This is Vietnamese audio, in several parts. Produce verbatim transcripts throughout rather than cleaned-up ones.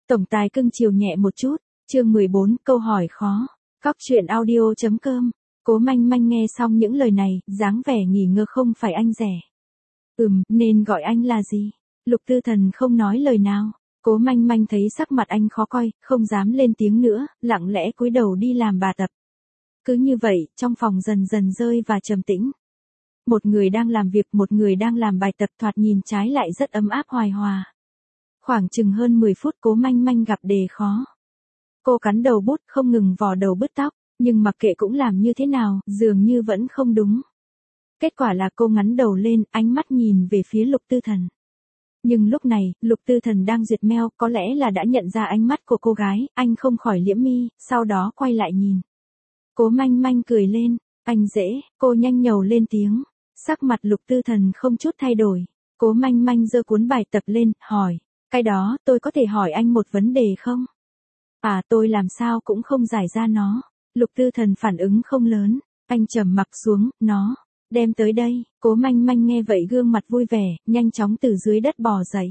Tổng tài cưng chiều nhẹ một chút, chương mười bốn, câu hỏi khó. Cóc truyện audio chấm com. Cố Manh Manh nghe xong những lời này, dáng vẻ nghỉ ngơ không phải anh rẻ. Ừm, nên gọi anh là gì? Lục Tư Thần không nói lời nào. Cố Manh Manh thấy sắc mặt anh khó coi, không dám lên tiếng nữa, lặng lẽ cúi đầu đi làm bài tập. Cứ như vậy, trong phòng dần dần rơi và trầm tĩnh. Một người đang làm việc, một người đang làm bài tập, thoạt nhìn trái lại rất ấm áp hoài hòa. Khoảng chừng hơn mười phút Cố Manh Manh gặp đề khó. Cô cắn đầu bút không ngừng vò đầu bứt tóc, nhưng mặc kệ cũng làm như thế nào, dường như vẫn không đúng. Kết quả là cô ngắn đầu lên, ánh mắt nhìn về phía Lục Tư Thần. Nhưng lúc này, Lục Tư Thần đang duyệt mail, có lẽ là đã nhận ra ánh mắt của cô gái, anh không khỏi liễm mi, sau đó quay lại nhìn. Cố Manh Manh cười lên, anh dễ, cô nhanh nhầu lên tiếng. Sắc mặt Lục Tư Thần không chút thay đổi. Cố Manh Manh giơ cuốn bài tập lên, hỏi, cái đó, tôi có thể hỏi anh một vấn đề không? À, tôi làm sao cũng không giải ra nó. Lục Tư Thần phản ứng không lớn, anh trầm mặc xuống, nó, đem tới đây. Cố Manh Manh nghe vậy gương mặt vui vẻ, nhanh chóng từ dưới đất bò dậy.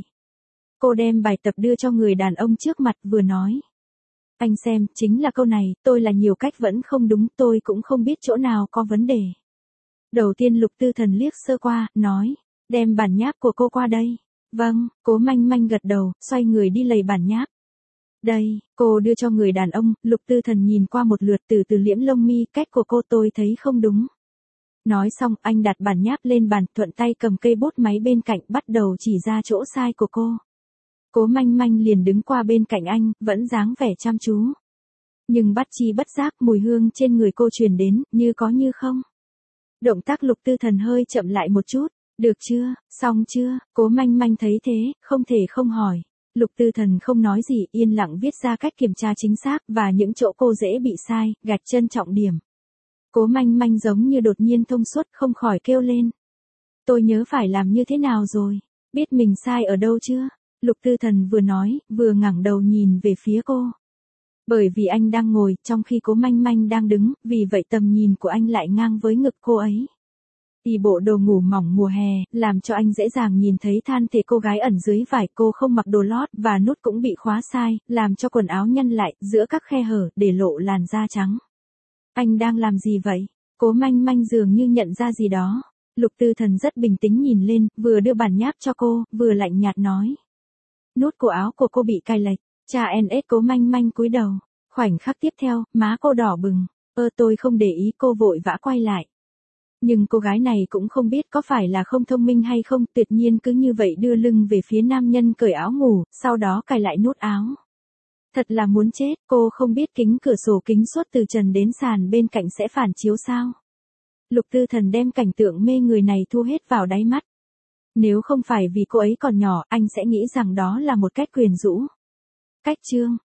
Cô đem bài tập đưa cho người đàn ông trước mặt, vừa nói. Anh xem, chính là câu này, tôi là nhiều cách vẫn không đúng, tôi cũng không biết chỗ nào có vấn đề. Đầu tiên Lục Tư Thần liếc sơ qua, nói, đem bản nháp của cô qua đây. Vâng, Cố Manh Manh gật đầu, xoay người đi lầy bản nháp. Đây, cô đưa cho người đàn ông, Lục Tư Thần nhìn qua một lượt, từ từ liễm lông mi, cách của cô tôi thấy không đúng. Nói xong, anh đặt bản nháp lên bàn, thuận tay cầm cây bút máy bên cạnh, bắt đầu chỉ ra chỗ sai của cô. Cố Manh Manh liền đứng qua bên cạnh anh, vẫn dáng vẻ chăm chú. Nhưng bất chi bất giác, mùi hương trên người cô truyền đến, như có như không. Động tác Lục Tư Thần hơi chậm lại một chút. Được chưa, xong chưa? Cố Manh Manh thấy thế, không thể không hỏi. Lục Tư Thần không nói gì, yên lặng viết ra cách kiểm tra chính xác, và những chỗ cô dễ bị sai, gạch chân trọng điểm. Cố Manh Manh giống như đột nhiên thông suốt, không khỏi kêu lên. Tôi nhớ phải làm như thế nào rồi? Biết mình sai ở đâu chưa? Lục Tư Thần vừa nói, vừa ngẩng đầu nhìn về phía cô. Bởi vì anh đang ngồi, trong khi Cố Manh Manh đang đứng, vì vậy tầm nhìn của anh lại ngang với ngực cô ấy. Y bộ đồ ngủ mỏng mùa hè, làm cho anh dễ dàng nhìn thấy than thể cô gái ẩn dưới vải, cô không mặc đồ lót, và nút cũng bị khóa sai, làm cho quần áo nhăn lại, giữa các khe hở, để lộ làn da trắng. Anh đang làm gì vậy? Cố Manh Manh dường như nhận ra gì đó. Lục Tư Thần rất bình tĩnh nhìn lên, vừa đưa bản nháp cho cô, vừa lạnh nhạt nói. Nút cổ áo của cô bị cài lệch. Cha en ét. Cố Manh Manh cúi đầu. Khoảnh khắc tiếp theo, má cô đỏ bừng. Ơ tôi không để ý, cô vội vã quay lại. Nhưng cô gái này cũng không biết có phải là không thông minh hay không, tuyệt nhiên cứ như vậy đưa lưng về phía nam nhân cởi áo ngủ, sau đó cài lại nút áo. Thật là muốn chết, cô không biết kính cửa sổ kính suốt từ trần đến sàn bên cạnh sẽ phản chiếu sao. Lục Tư Thần đem cảnh tượng mê người này thu hết vào đáy mắt. Nếu không phải vì cô ấy còn nhỏ, anh sẽ nghĩ rằng đó là một cách quyến rũ. Cách chương.